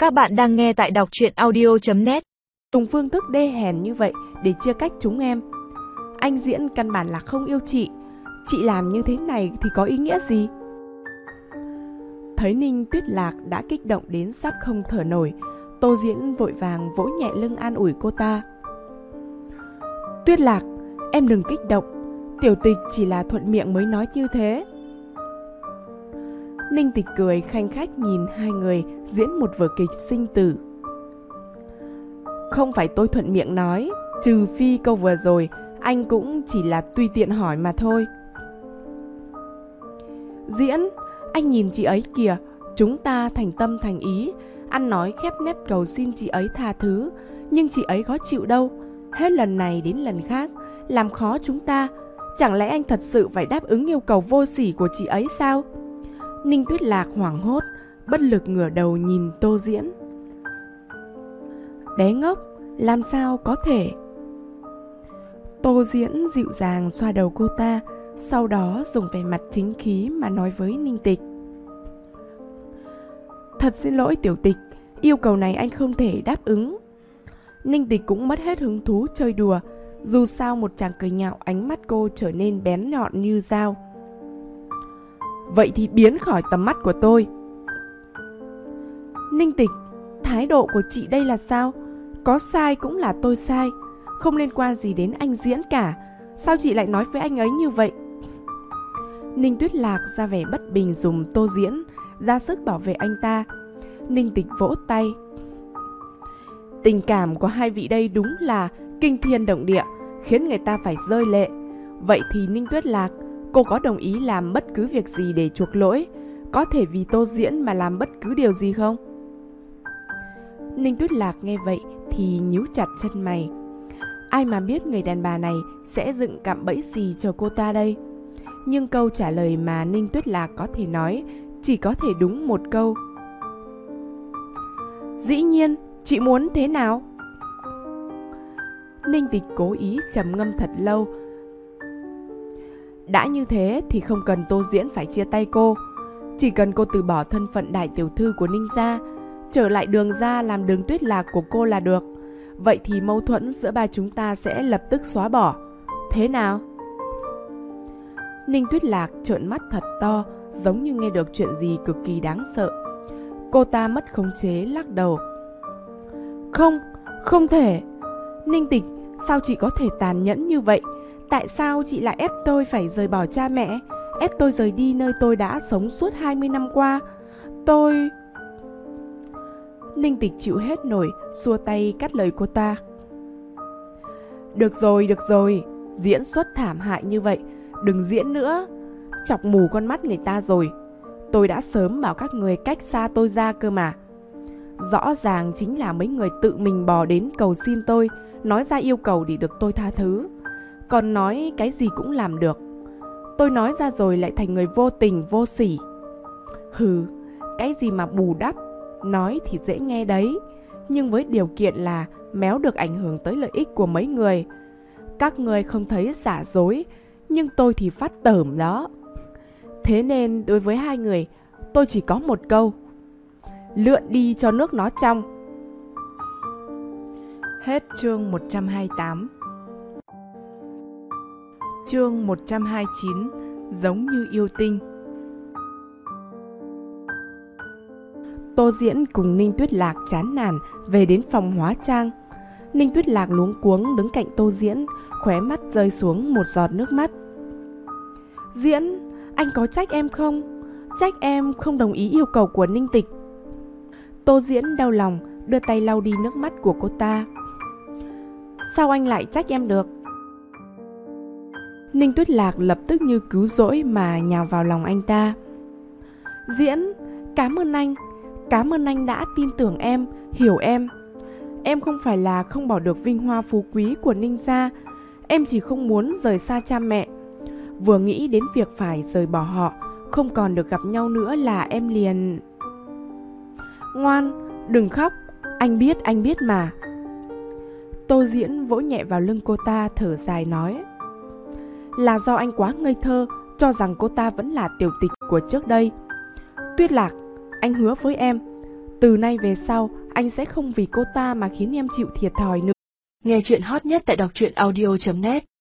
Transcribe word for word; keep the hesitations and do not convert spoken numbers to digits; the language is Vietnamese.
Các bạn đang nghe tại đọc truyện audio chấm net. Dùng phương thức đê hèn như vậy để chia cách chúng em. Anh Diễn căn bản là không yêu chị. Chị làm như thế này thì có ý nghĩa gì? Thấy Ninh Tuyết Lạc đã kích động đến sắp không thở nổi, Tô Diễn vội vàng vỗ nhẹ lưng an ủi cô ta. Tuyết Lạc, em đừng kích động. Tiểu Tịch chỉ là thuận miệng mới nói như thế. Ninh Tịch cười khanh khách nhìn hai người diễn một vở kịch sinh tử. Không phải tôi thuận miệng nói, trừ phi câu vừa rồi anh cũng chỉ là tùy tiện hỏi mà thôi. Diễn, anh nhìn chị ấy kìa, chúng ta thành tâm thành ý, ăn nói khép nép cầu xin chị ấy tha thứ, nhưng chị ấy có chịu đâu, hết lần này đến lần khác, làm khó chúng ta. Chẳng lẽ anh thật sự phải đáp ứng yêu cầu vô sỉ của chị ấy sao? Ninh Tuyết Lạc hoảng hốt, bất lực ngửa đầu nhìn Tô Diễn. Bé ngốc, làm sao có thể? Tô Diễn dịu dàng xoa đầu cô ta, sau đó dùng vẻ mặt chính khí mà nói với Ninh Tịch. Thật xin lỗi Tiểu Tịch, yêu cầu này anh không thể đáp ứng. Ninh Tịch cũng mất hết hứng thú chơi đùa, dù sao một chàng cười nhạo ánh mắt cô trở nên bén nhọn như dao. Vậy thì biến khỏi tầm mắt của tôi. Ninh Tịch, thái độ của chị đây là sao? Có sai cũng là tôi sai, không liên quan gì đến anh Diễn cả. Sao chị lại nói với anh ấy như vậy? Ninh Tuyết Lạc ra vẻ bất bình dùm Tô Diễn, ra sức bảo vệ anh ta. Ninh Tịch vỗ tay. Tình cảm của hai vị đây đúng là kinh thiên động địa, khiến người ta phải rơi lệ. Vậy thì Ninh Tuyết Lạc, cô có đồng ý làm bất cứ việc gì để chuộc lỗi, có thể vì Tô Diễn mà làm bất cứ điều gì không? Ninh Tuyết Lạc nghe vậy thì nhíu chặt chân mày. Ai mà biết người đàn bà này sẽ dựng cạm bẫy gì cho cô ta đây? Nhưng câu trả lời mà Ninh Tuyết Lạc có thể nói chỉ có thể đúng một câu. Dĩ nhiên, chị muốn thế nào? Ninh Tịch cố ý trầm ngâm thật lâu. Đã như thế thì không cần Tô Diễn phải chia tay cô. Chỉ cần cô từ bỏ thân phận đại tiểu thư của Ninh gia, trở lại Đường gia làm Đường Tuyết Lạc của cô là được. Vậy thì mâu thuẫn giữa ba chúng ta sẽ lập tức xóa bỏ. Thế nào? Ninh Tuyết Lạc trợn mắt thật to, giống như nghe được chuyện gì cực kỳ đáng sợ. Cô ta mất khống chế lắc đầu. Không, không thể. Ninh Tịch, sao chị có thể tàn nhẫn như vậy? Tại sao chị lại ép tôi phải rời bỏ cha mẹ? Ép tôi rời đi nơi tôi đã sống suốt hai mươi năm qua? Tôi... Ninh Tịch chịu hết nổi, xua tay cắt lời cô ta. Được rồi, được rồi, diễn xuất thảm hại như vậy, đừng diễn nữa. Chọc mù con mắt người ta rồi. Tôi đã sớm bảo các người cách xa tôi ra cơ mà. Rõ ràng chính là mấy người tự mình bò đến cầu xin tôi, nói ra yêu cầu để được tôi tha thứ. Còn nói cái gì cũng làm được. Tôi nói ra rồi lại thành người vô tình vô sỉ. Hừ, cái gì mà bù đắp, nói thì dễ nghe đấy, nhưng với điều kiện là méo được ảnh hưởng tới lợi ích của mấy người. Các người không thấy giả dối, nhưng tôi thì phát tởm đó. Thế nên đối với hai người, tôi chỉ có một câu: lượn đi cho nước nó trong. Hết chương một trăm hai mươi tám. Chương một trăm hai mươi chín. Giống như yêu tinh. Tô Diễn cùng Ninh Tuyết Lạc chán nản về đến phòng hóa trang. Ninh Tuyết Lạc luống cuống đứng cạnh Tô Diễn, khóe mắt rơi xuống một giọt nước mắt. Diễn, anh có trách em không? Trách em không đồng ý yêu cầu của Ninh Tịch. Tô Diễn đau lòng đưa tay lau đi nước mắt của cô ta. Sao anh lại trách em được? Ninh Tuyết Lạc lập tức như cứu rỗi mà nhào vào lòng anh ta. Diễn, cảm ơn anh. Cảm ơn anh đã tin tưởng em, hiểu em. Em không phải là không bỏ được vinh hoa phú quý của Ninh gia. Em chỉ không muốn rời xa cha mẹ. Vừa nghĩ đến việc phải rời bỏ họ, không còn được gặp nhau nữa là em liền... Ngoan, đừng khóc. Anh biết, anh biết mà. Tô Diễn vỗ nhẹ vào lưng cô ta, thở dài nói. Là do anh quá ngây thơ, cho rằng cô ta vẫn là Tiểu Tịch của trước đây. Tuyết Lạc, anh hứa với em, Từ nay về sau, anh sẽ không vì cô ta mà khiến em chịu thiệt thòi nữa. Nghe chuyện hot nhất tại đọc truyện audio chấm net.